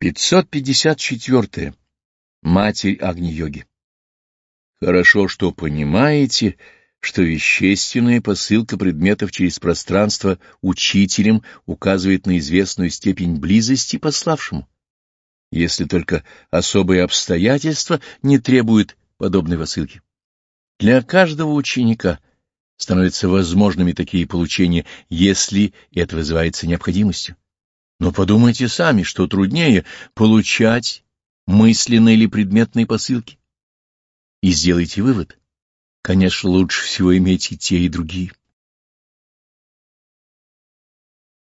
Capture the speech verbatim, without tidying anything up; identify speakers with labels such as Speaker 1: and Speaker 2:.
Speaker 1: пятьсот пятьдесят четыре. Матерь Агни-йоги. Хорошо, что понимаете, что вещественная посылка предметов через пространство учителем указывает на известную степень близости пославшему, если только особые обстоятельства не требуют подобной посылки. Для каждого ученика становятся возможными такие получения, если это вызывается необходимостью. Но подумайте сами, что труднее — получать мысленные или предметные посылки. И сделайте вывод. Конечно, лучше всего иметь и те, и другие.